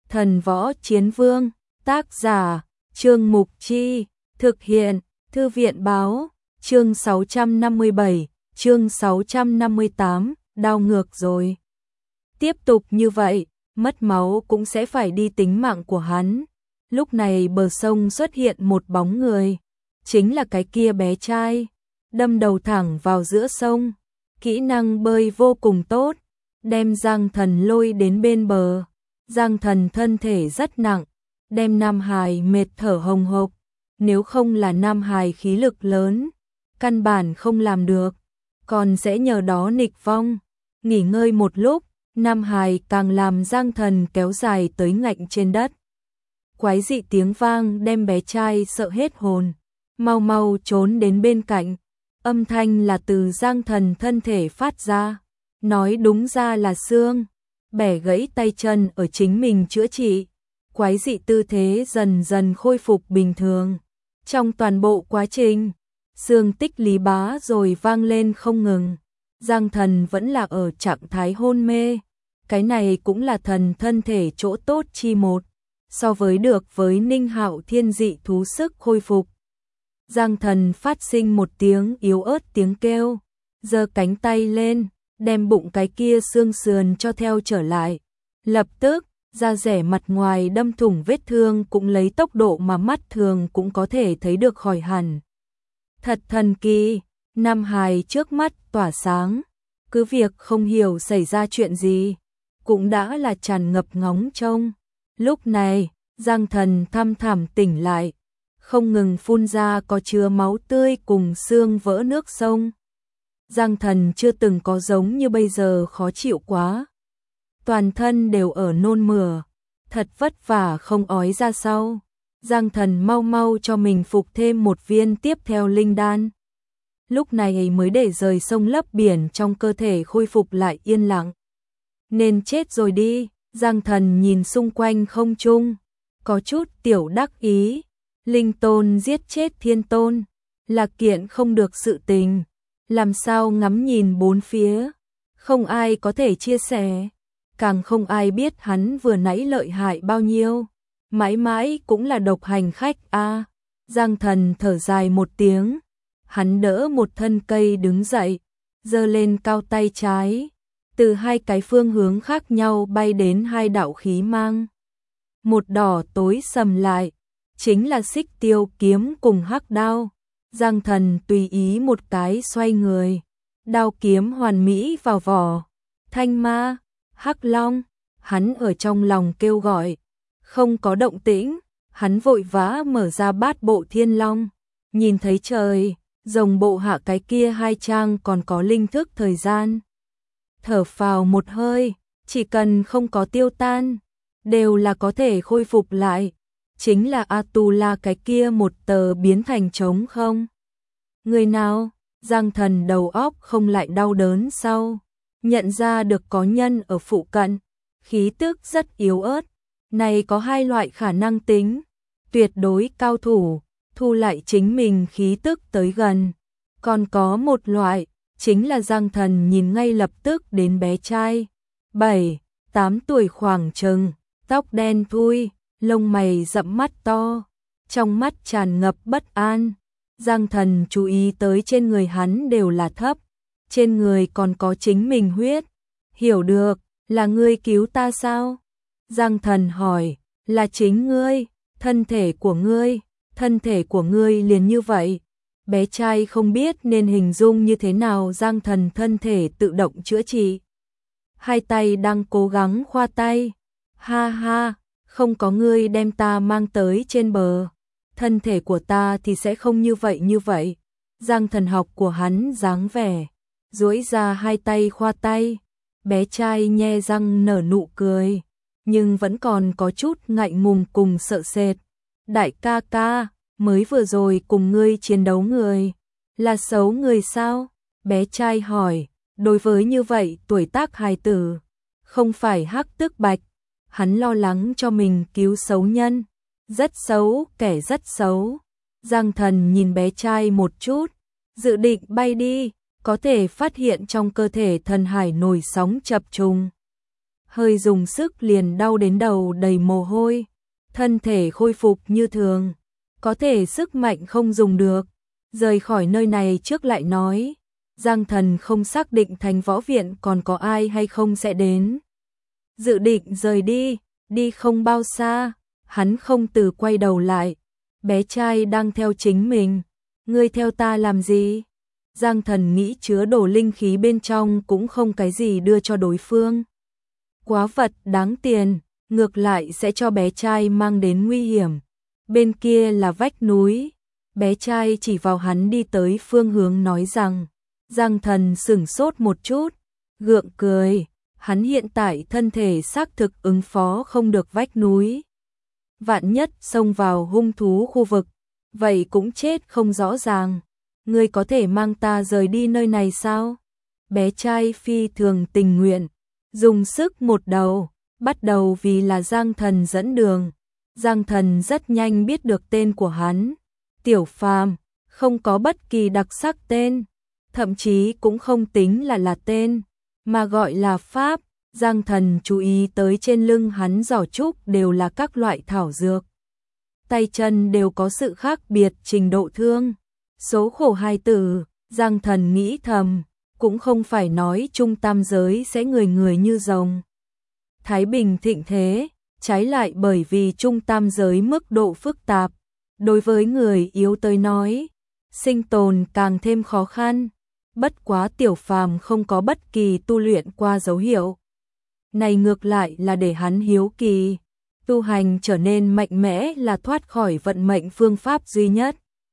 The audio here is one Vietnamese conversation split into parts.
Thần Võ Chiến Vương, tác giả, Trương Mục Chi, thực hiện, Thư viện Báo, chương 657, chương 658, đau ngược rồi. Tiếp tục như vậy, mất máu cũng sẽ phải đi tính mạng của hắn. Lúc này bờ sông xuất hiện một bóng người, chính là cái kia bé trai, đâm đầu thẳng vào giữa sông, kỹ năng bơi vô cùng tốt, đem Giang Thần lôi đến bên bờ. Giang Thần thân thể rất nặng, đem Nam Hải mệt thở hồng hộc, nếu không là Nam Hải khí lực lớn, căn bản không làm được, còn sẽ nhờ đó nghịch vong. Nghỉ ngơi một lúc, Nam Hải càng làm Giang Thần kéo dài tới ngạnh trên đất. Quái dị tiếng vang đem bé trai sợ hết hồn, mau mau trốn đến bên cạnh. Âm thanh là từ Giang Thần thân thể phát ra, nói đúng ra là xương, bẻ gãy tay chân ở chính mình chữa trị. Quái dị tư thế dần dần khôi phục bình thường. Trong toàn bộ quá trình, xương tích lý bá rồi vang lên không ngừng. Giang Thần vẫn là ở trạng thái hôn mê. Cái này cũng là thần thân thể chỗ tốt chi một, so với được với Ninh Hạo thiên dị thú sức khôi phục. Giang Thần phát sinh một tiếng yếu ớt tiếng kêu, giơ cánh tay lên, đem bụng cái kia xương sườn cho theo trở lại. Lập tức, da rẻ mặt ngoài đâm thủng vết thương cũng lấy tốc độ mà mắt thường cũng có thể thấy được khỏi hẳn. Thật thần kỳ, Nam Hải trước mắt tỏa sáng, cứ việc không hiểu xảy ra chuyện gì, cũng đã là tràn ngập ngóng trông. Lúc này, Giang Thần thăm thẳm tỉnh lại, không ngừng phun ra có chứa máu tươi cùng xương vỡ nước sông. Giang Thần chưa từng có giống như bây giờ khó chịu quá. Toàn thân đều ở nôn mửa, thật vất vả không ói ra sau. Giang Thần mau mau cho mình phục thêm một viên tiếp theo linh đan. Lúc này mới để rời sông lấp biển trong cơ thể khôi phục lại yên lặng. Nên chết rồi đi, Giang Thần nhìn xung quanh không trung, có chút tiểu đắc ý. Linh tôn giết chết thiên tôn, là kiện không được sự tình. Làm sao ngắm nhìn bốn phía, không ai có thể chia sẻ, càng không ai biết hắn vừa nãy lợi hại bao nhiêu. Mãi mãi cũng là độc hành khách a. Giang Thần thở dài một tiếng, hắn đỡ một thân cây đứng dậy, giơ lên cao tay trái, từ hai cái phương hướng khác nhau bay đến hai đạo khí mang. Một đỏ tối sầm lại, chính là Xích Tiêu kiếm cùng hắc đao. Giang Thần tùy ý một cái xoay người, đao kiếm hoàn mỹ vào vỏ. Thanh ma, hắc long, hắn ở trong lòng kêu gọi. Không có động tĩnh, hắn vội vã mở ra bát bộ thiên long. Nhìn thấy trời, rồng bộ hạ cái kia hai trang còn có linh thức thời gian. Thở phào một hơi, chỉ cần không có tiêu tan, đều là có thể khôi phục lại. Chính là Atula cái kia một tờ biến thành trống không. Người nào? Giang Thần đầu óc không lại đau đớn sau. Nhận ra được có nhân ở phụ cận, khí tức rất yếu ớt. Này có hai loại khả năng tính. Tuyệt đối cao thủ, thu lại chính mình khí tức tới gần. Còn có một loại, chính là Giang Thần nhìn ngay lập tức đến bé trai. 7, 8 tuổi khoảng chừng, tóc đen thui, lông mày rậm mắt to, trong mắt tràn ngập bất an. Giang Thần chú ý tới trên người hắn đều là thấp, trên người còn có chính mình huyết. Hiểu được, là ngươi cứu ta sao? Giang Thần hỏi, là chính ngươi, thân thể của ngươi liền như vậy. Bé trai không biết nên hình dung như thế nào. Giang Thần thân thể tự động chữa trị, hai tay đang cố gắng khoa tay. Ha ha, không có ngươi đem ta mang tới trên bờ, thân thể của ta thì sẽ không như vậy. Giang Thần học của hắn dáng vẻ, duỗi ra hai tay khoa tay. Bé trai nhe răng nở nụ cười, nhưng vẫn còn có chút ngại ngùng cùng sợ sệt. Đại ca ca, mới vừa rồi cùng ngươi chiến đấu người, là xấu người sao? Bé trai hỏi, đối với như vậy tuổi tác hài tử, không phải hắc tức bạch. Hắn lo lắng cho mình cứu xấu nhân. Rất xấu, kẻ rất xấu. Giang Thần nhìn bé trai một chút, dự định bay đi, có thể phát hiện trong cơ thể thần hải nổi sóng chập trùng. hơi dùng sức liền đau đến đầu đầy mồ hôi, thân thể khôi phục như thường, có thể sức mạnh không dùng được. Rời khỏi nơi này trước lại nói, Giang Thần không xác định Thánh Võ Viện còn có ai hay không sẽ đến. Dự định rời đi, đi không bao xa, hắn không từ quay đầu lại, bé trai đang theo chính mình, ngươi theo ta làm gì? Giang Thần nghĩ chứa đồ linh khí bên trong cũng không cái gì đưa cho đối phương. Quá vật đáng tiền, ngược lại sẽ cho bé trai mang đến nguy hiểm. Bên kia là vách núi, bé trai chỉ vào hắn đi tới phương hướng nói rằng, Giang Thần sửng sốt một chút, gượng cười, hắn hiện tại thân thể xác thực ứng phó không được vách núi. Vạn nhất xông vào hung thú khu vực, vậy cũng chết không rõ ràng. Ngươi có thể mang ta rời đi nơi này sao? Bé trai phi thường tình nguyện, dùng sức một đầu, bắt đầu vì là Giang Thần dẫn đường. Giang Thần rất nhanh biết được tên của hắn, Tiểu Phàm, không có bất kỳ đặc sắc tên, thậm chí cũng không tính là tên, mà gọi là Pháp. Giang Thần chú ý tới trên lưng hắn giỏ trúc đều là các loại thảo dược. Tay chân đều có sự khác biệt trình độ thương. Số khổ hai tử, Giang Thần nghĩ thầm, cũng không phải nói trung tam giới sẽ người người như rồng. Thái Bình thịnh thế, trái lại bởi vì trung tam giới mức độ phức tạp, đối với người yếu tới nói, sinh tồn càng thêm khó khăn. Bất quá Tiểu Phàm không có bất kỳ tu luyện qua dấu hiệu. Này ngược lại là để hắn hiếu kỳ, tu hành trở nên mạnh mẽ là thoát khỏi vận mệnh phương pháp duy nhất,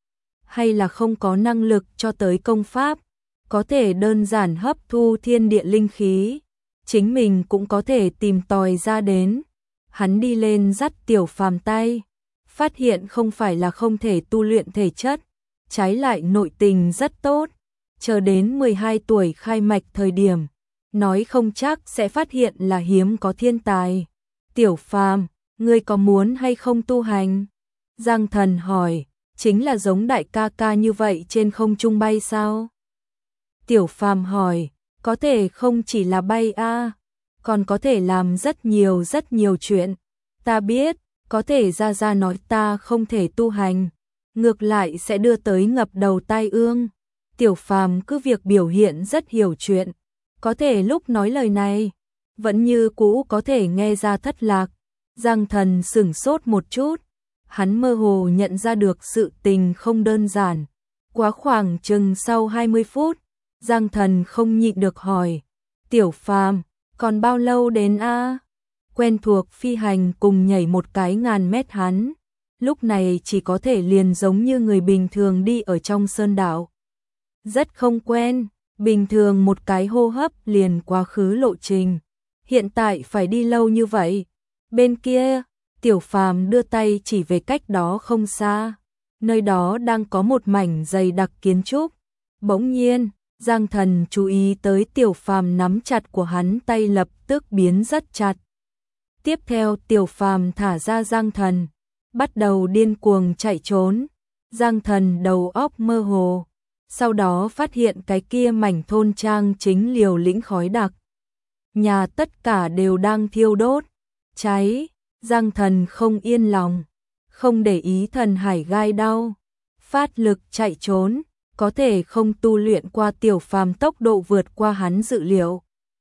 hay là không có năng lực cho tới công pháp, có thể đơn giản hấp thu thiên địa linh khí, chính mình cũng có thể tìm tòi ra đến. Hắn đi lên dắt Tiểu Phàm tay, phát hiện không phải là không thể tu luyện thể chất, trái lại nội tình rất tốt, chờ đến 12 tuổi khai mạch thời điểm, nói không chắc sẽ phát hiện là hiếm có thiên tài. Tiểu Phàm, ngươi có muốn hay không tu hành? Giang Thần hỏi, chính là giống đại ca ca như vậy trên không trung bay sao? Tiểu Phàm hỏi, có thể không chỉ là bay a, còn có thể làm rất nhiều chuyện. Ta biết, có thể ra ra nói ta không thể tu hành, ngược lại sẽ đưa tới ngập đầu tai ương. Tiểu Phàm cứ việc biểu hiện rất hiểu chuyện, có thể lúc nói lời này, vẫn như cũ có thể nghe ra thất lạc. Giang Thần sửng sốt một chút, hắn mơ hồ nhận ra được sự tình không đơn giản. Quá khoảng chừng sau 20 phút, Giang Thần không nhịn được hỏi, Tiểu Phàm, còn bao lâu đến a? Quen thuộc phi hành cùng nhảy một cái ngàn mét hắn, lúc này chỉ có thể liền giống như người bình thường đi ở trong sơn đảo. Rất không quen, bình thường một cái hô hấp liền quá khứ lộ trình, hiện tại phải đi lâu như vậy. Bên kia, Tiểu Phàm đưa tay chỉ về cách đó không xa, nơi đó đang có một mảnh dày đặc kiến trúc. Bỗng nhiên, Giang Thần chú ý tới Tiểu Phàm nắm chặt của hắn tay lập tức biến rất chặt. Tiếp theo Tiểu Phàm thả ra Giang Thần, bắt đầu điên cuồng chạy trốn. Giang Thần đầu óc mơ hồ, sau đó phát hiện cái kia mảnh thôn trang chính liều lĩnh khói đặc. Nhà tất cả đều đang thiêu đốt, cháy. Giang Thần không yên lòng, không để ý thần hải gai đau, phát lực chạy trốn, có thể không tu luyện qua. Tiểu Phàm tốc độ vượt qua hắn dự liệu,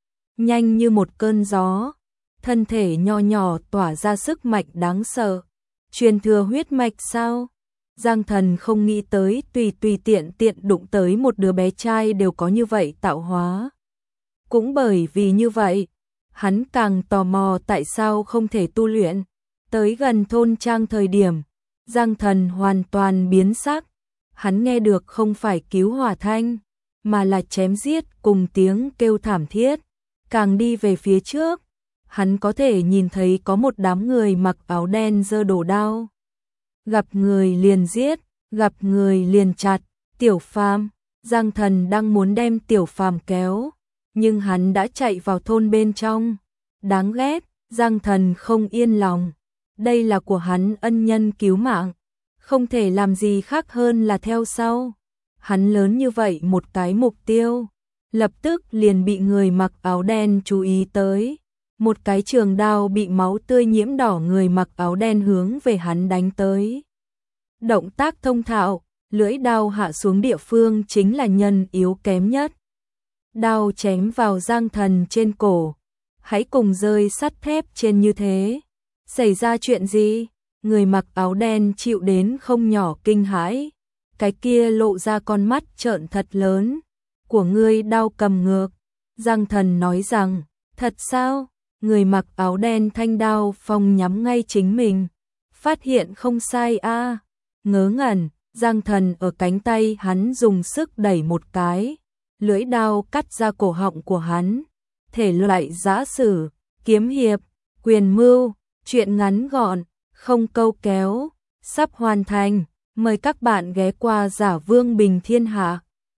nhanh như một cơn gió, thân thể nho nhỏ tỏa ra sức mạnh đáng sợ. Truyền thừa huyết mạch sao? Giang Thần không nghĩ tới tùy tiện đụng tới một đứa bé trai đều có như vậy tạo hóa. Cũng bởi vì như vậy, hắn càng tò mò tại sao không thể tu luyện. Tới gần thôn trang thời điểm, Giang Thần hoàn toàn biến sắc. Hắn nghe được không phải cứu hỏa thanh, mà là chém giết cùng tiếng kêu thảm thiết. Càng đi về phía trước, hắn có thể nhìn thấy có một đám người mặc áo đen giơ đồ đao. Gặp người liền giết, gặp người liền chặt. Tiểu Phàm, Giang Thần đang muốn đem Tiểu Phàm kéo, nhưng hắn đã chạy vào thôn bên trong. Đáng ghét, Giang Thần không yên lòng. Đây là của hắn ân nhân cứu mạng, không thể làm gì khác hơn là theo sau. Hắn lớn như vậy một cái mục tiêu, lập tức liền bị người mặc áo đen chú ý tới. một cái trường đao bị máu tươi nhiễm đỏ người mặc áo đen hướng về hắn đánh tới. Động tác thông thạo, lưỡi đao hạ xuống địa phương chính là nhân yếu kém nhất. Đao chém vào Giang Thần trên cổ, hãy cùng rơi sắt thép trên như thế. Xảy ra chuyện gì? Người mặc áo đen chịu đến không nhỏ kinh hãi, cái kia lộ ra con mắt trợn thật lớn. Của ngươi đao cầm ngược. Giang Thần nói rằng, thật sao? Người mặc áo đen thanh đao phong nhắm ngay chính mình. Phát hiện không sai a. Ngớ ngẩn, Giang Thần ở cánh tay hắn dùng sức đẩy một cái, lưỡi đao cắt ra cổ họng của hắn. Thể loại giã sử, kiếm hiệp, quyền mưu, truyện ngắn gọn, không câu kéo, sắp hoàn thành. Mời các bạn ghé qua Giả Vương Bình Thiên Hạ.